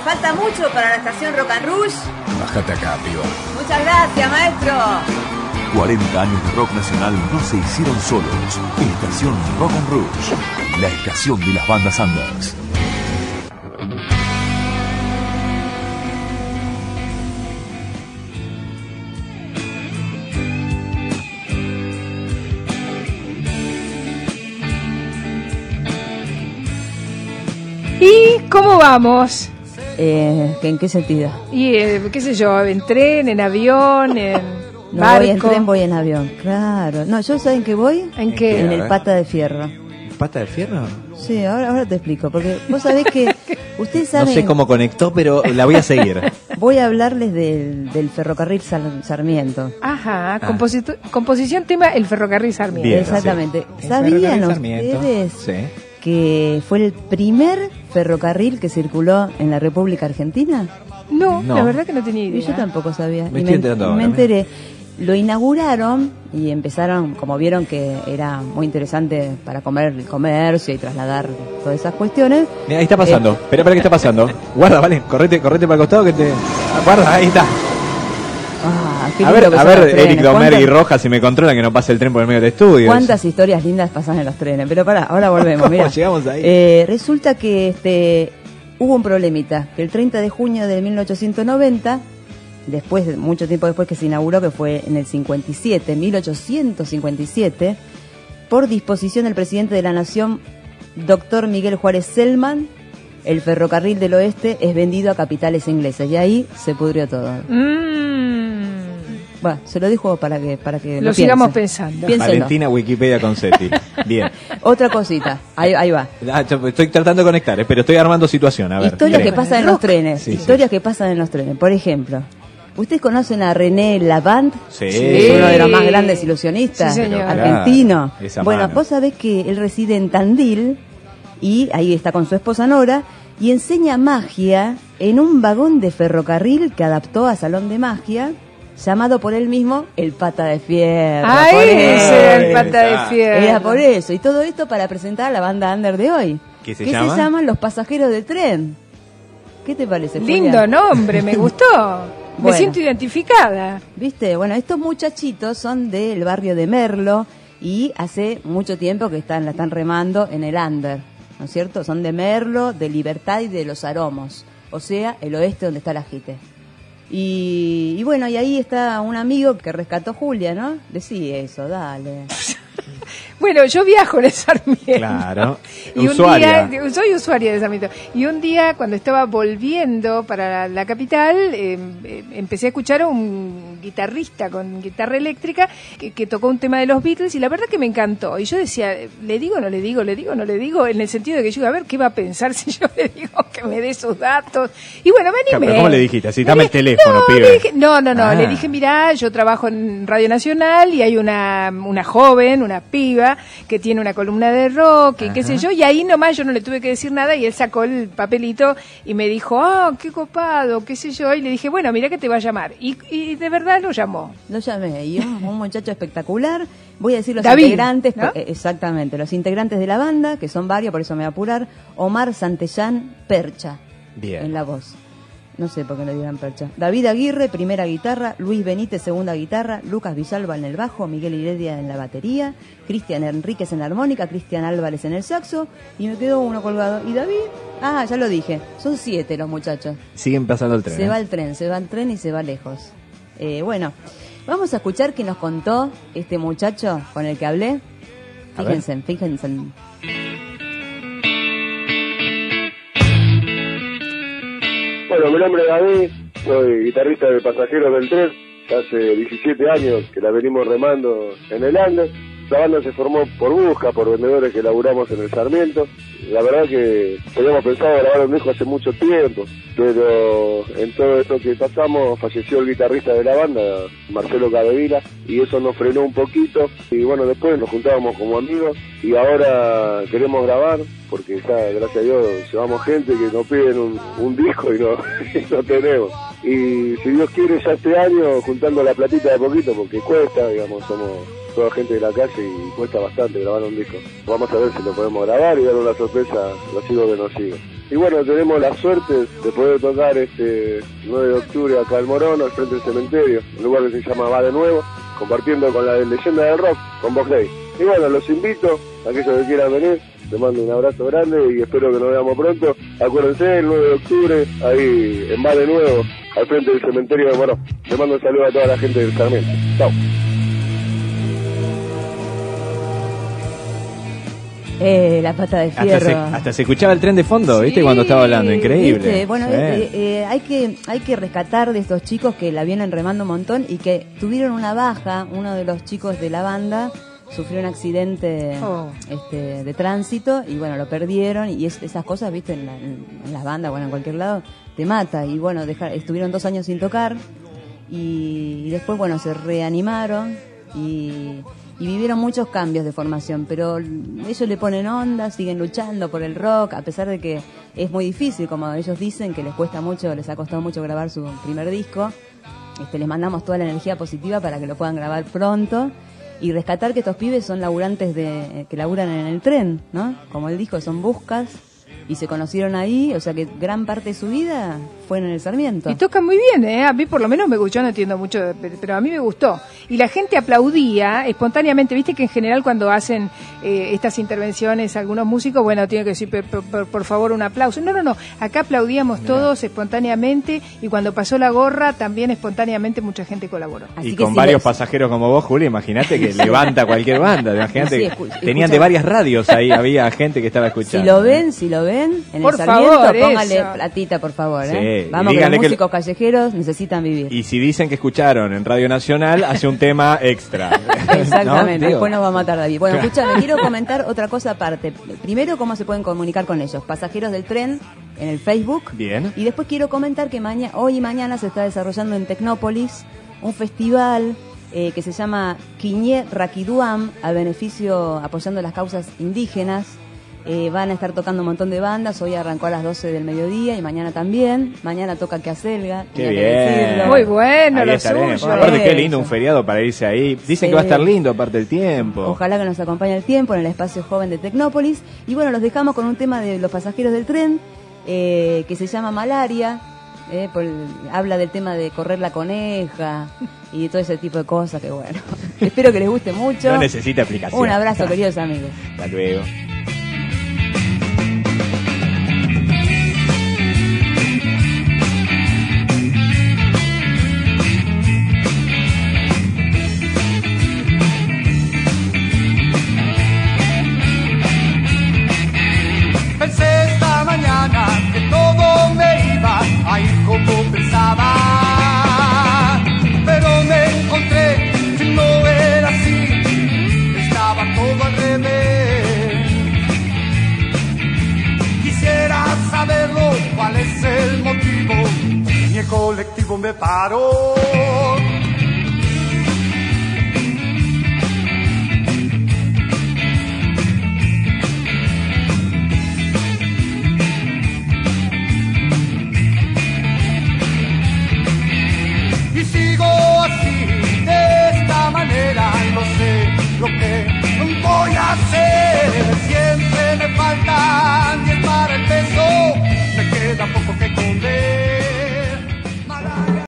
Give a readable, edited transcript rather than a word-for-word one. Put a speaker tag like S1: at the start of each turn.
S1: falta mucho para la estación Rock and Rouge.
S2: Bájate acá, piba.
S1: Muchas gracias, maestro.
S3: 40 años de rock nacional no se hicieron solos. Estación Rock and Rouge, la estación de las bandas Anders.
S4: ¿Y cómo vamos?
S5: ¿En qué sentido?
S4: Y qué sé yo, en tren, en avión, en
S5: no
S4: barco.
S5: Voy en tren, voy en avión, claro. No, ¿yo saben qué voy?
S4: ¿En qué?
S5: En el Pata de Fierro.
S6: ¿Pata de Fierro?
S5: Sí, ahora te explico, porque vos sabés que ustedes saben...
S6: No sé cómo conectó, pero la voy a seguir.
S5: Voy a hablarles del ferrocarril Sarmiento.
S4: Ajá, composición tema el ferrocarril Sarmiento.
S5: Bien, exactamente. Sí. ¿Sabían ustedes que fue el primer ferrocarril que circuló en la República Argentina?
S4: No, la verdad que no tenía idea.
S5: Y yo tampoco sabía.
S6: Me
S5: enteré. Lo inauguraron y empezaron, como vieron que era muy interesante para el comercio y trasladar todas esas cuestiones.
S6: Mira, ahí está pasando. Espera, ¿qué está pasando? Guarda, vale, correte para el costado que te... Guarda, ahí está. A ver, Eric Domer y Rojas, si me controlan que no pase el tren por el medio del estudio.
S5: ¿Cuántas historias lindas pasan en los trenes? Pero pará, ahora volvemos, mira.
S6: Llegamos ahí.
S5: Resulta que hubo un problemita, que el 30 de junio de 1890... mucho tiempo después que se inauguró, que fue en el 1857, por disposición del presidente de la Nación, doctor Miguel Juárez Selman, el ferrocarril del oeste es vendido a capitales inglesas, y ahí se pudrió todo. Bueno, se lo dijo para que
S4: lo sigamos pensando.
S5: Piénselo.
S6: Valentina Wikipedia Concetti. Bien.
S5: Otra cosita, ahí va.
S6: Estoy tratando de conectar, pero estoy armando situación. A ver,
S5: historias que pasan en los trenes.
S6: Sí,
S5: historias que pasan en los trenes. Por ejemplo, ¿ustedes conocen a René Lavant?
S6: Sí.
S5: Uno de los más grandes ilusionistas argentinos. Bueno,
S6: mano.
S5: vos sabés que él reside en Tandil y ahí está con su esposa Nora y enseña magia en un vagón de ferrocarril que adaptó a salón de magia, llamado por él mismo el Pata de Fierro.
S4: El Pata de Fierro.
S5: Era por eso. Y todo esto para presentar a la banda under de hoy.
S6: ¿Qué se
S5: llama? Se llaman Los Pasajeros del Tren. ¿Qué te parece, Julia?
S4: Lindo nombre, me gustó. Me siento identificada.
S5: ¿Viste? Bueno, estos muchachitos son del barrio de Merlo y hace mucho tiempo que la están remando en el under, ¿no es cierto? Son de Merlo, de Libertad y de Los Aromos, o sea, el oeste donde está la Jite. Y bueno, y ahí está un amigo que rescató Julia, ¿no? Decí eso, dale.
S4: Bueno, yo viajo en el Sarmiento.
S6: Claro.
S4: Y usuaria. Soy usuaria de Sarmiento. Y un día, cuando estaba volviendo para la capital, empecé a escuchar a un guitarrista con guitarra eléctrica que tocó un tema de los Beatles y la verdad que me encantó. Y yo decía, ¿le digo o no le digo? ¿Le digo o no le digo? En el sentido de que yo iba a ver qué va a pensar si yo le digo que me dé sus datos. Y bueno, me animé.
S6: ¿Pero cómo le dijiste? Así, dame el teléfono, pibe.
S4: No. Le dije, mirá, yo trabajo en Radio Nacional y hay una joven, una piba, que tiene una columna de rock y qué sé yo, y ahí nomás yo no le tuve que decir nada y él sacó el papelito y me dijo, qué copado, qué sé yo, y le dije, bueno, mira que te va a llamar, y de verdad lo llamó.
S5: Lo llamé, y un muchacho espectacular. Voy a decir los
S4: David,
S5: integrantes,
S4: ¿no?
S5: Exactamente, los integrantes de la banda, que son varios, por eso me voy a apurar. Omar Santellán Percha,
S6: bien,
S5: en la voz. No sé por qué le dirán Percha. David Aguirre, primera guitarra. Luis Benítez, segunda guitarra. Lucas Villalba en el bajo. Miguel Heredia en la batería. Cristian Enríquez en la armónica. Cristian Álvarez en el saxo. Y me quedó uno colgado. ¿Y David? Ya lo dije. Son 7 los muchachos.
S6: Siguen pasando el tren.
S5: Se va el tren y se va lejos. Bueno, vamos a escuchar qué nos contó este muchacho con el que hablé. Fíjense.
S7: Bueno, mi nombre es David, soy guitarrista de Pasajeros del Tren, hace 17 años que la venimos remando en el Andes. La banda se formó por busca, por vendedores que laburamos en el Sarmiento. La verdad que teníamos pensado grabar un disco hace mucho tiempo, pero en todo esto que pasamos falleció el guitarrista de la banda, Marcelo Cadevila, y eso nos frenó un poquito. Y bueno, después nos juntábamos como amigos y ahora queremos grabar, porque ya, gracias a Dios, llevamos gente que nos piden un disco y no tenemos. Y si Dios quiere, ya este año juntando la platita de poquito, porque cuesta, digamos, somos toda gente de la calle y cuesta bastante grabar un disco. Vamos a ver si lo podemos grabar y dar una sorpresa a los hijos que nos siguen. Y bueno, tenemos la suerte de poder tocar este 9 de octubre acá en Morón, al frente del cementerio, un lugar que se llama Va de Nuevo, compartiendo con la leyenda del rock, con Bob Day. Y bueno, los invito, a aquellos que quieran venir, les mando un abrazo grande y espero que nos veamos pronto. Acuérdense, el 9 de octubre, ahí en Va de Nuevo, al frente del cementerio de Morón. Les mando un saludo a toda la gente del Sarmiento. Chao.
S5: La pata de fierro.
S6: Hasta se escuchaba el tren de fondo, ¿viste? Cuando estaba hablando, increíble.
S5: ¿Viste? Bueno,
S6: sí.
S5: hay que rescatar de estos chicos que la vienen remando un montón y que tuvieron una baja. Uno de los chicos de la banda sufrió un accidente de tránsito y bueno, lo perdieron y esas cosas, ¿viste? En las bandas, bueno, en cualquier lado, te mata. Y bueno, estuvieron 2 años sin tocar y después, bueno, se reanimaron y vivieron muchos cambios de formación, pero ellos le ponen onda, siguen luchando por el rock, a pesar de que es muy difícil, como ellos dicen, que les cuesta mucho, les ha costado mucho grabar su primer disco. Les mandamos toda la energía positiva para que lo puedan grabar pronto y rescatar que estos pibes son laburantes que laburan en el tren, ¿no? Como él dijo, son buscas y se conocieron ahí, o sea que gran parte de su vida fue en el Sarmiento.
S4: Y tocan muy bien, ¿eh? A mí por lo menos me gustó, no entiendo mucho, pero a mí me gustó. Y la gente aplaudía espontáneamente, viste que en general cuando hacen estas intervenciones algunos músicos, bueno, tienen que decir por favor un aplauso. No, acá aplaudíamos todos espontáneamente y cuando pasó la gorra también espontáneamente mucha gente colaboró.
S6: Así y con varios pasajeros como vos, Juli, imagínate que levanta cualquier banda, imagínate tenían de varias radios ahí, había gente que estaba escuchando.
S5: Si lo ven en
S4: por
S5: el Sarmiento,
S4: favor,
S5: póngale
S4: eso.
S5: Platita, por favor.
S6: Sí.
S5: Vamos, que los músicos callejeros necesitan vivir.
S6: Y si dicen que escucharon en Radio Nacional, hace un tema extra.
S5: Exactamente,
S6: ¿no?
S5: después nos va a matar David. Bueno, escúchame, quiero comentar otra cosa aparte. Primero, cómo se pueden comunicar con ellos. Pasajeros del Tren en el Facebook.
S6: Bien.
S5: Y después quiero comentar que hoy y mañana se está desarrollando en Tecnópolis un festival que se llama Quiñé Raquiduam, a beneficio, apoyando las causas indígenas. Van a estar tocando un montón de bandas. Hoy arrancó a las 12 del mediodía y mañana también. Mañana toca Queaselga.
S6: Qué bien.
S4: Muy bueno,
S6: ahí
S4: lo
S6: estaremos.
S4: suyo.
S6: Aparte, qué lindo un feriado para irse ahí. Dicen que va a estar lindo, aparte del tiempo.
S5: Ojalá que nos acompañe el tiempo en el espacio joven de Tecnópolis. Y bueno, los dejamos con un tema de los pasajeros del tren que se llama Malaria. Habla del tema de correr la coneja y de todo ese tipo de cosas que bueno. Espero que les guste mucho.
S6: No necesita explicación.
S5: Un abrazo, queridos amigos.
S6: Hasta luego.
S2: Como pensaba, pero me encontré que no era así, estaba todo al revés. Quisiera saberlo, cuál es el motivo, ni el colectivo me paró.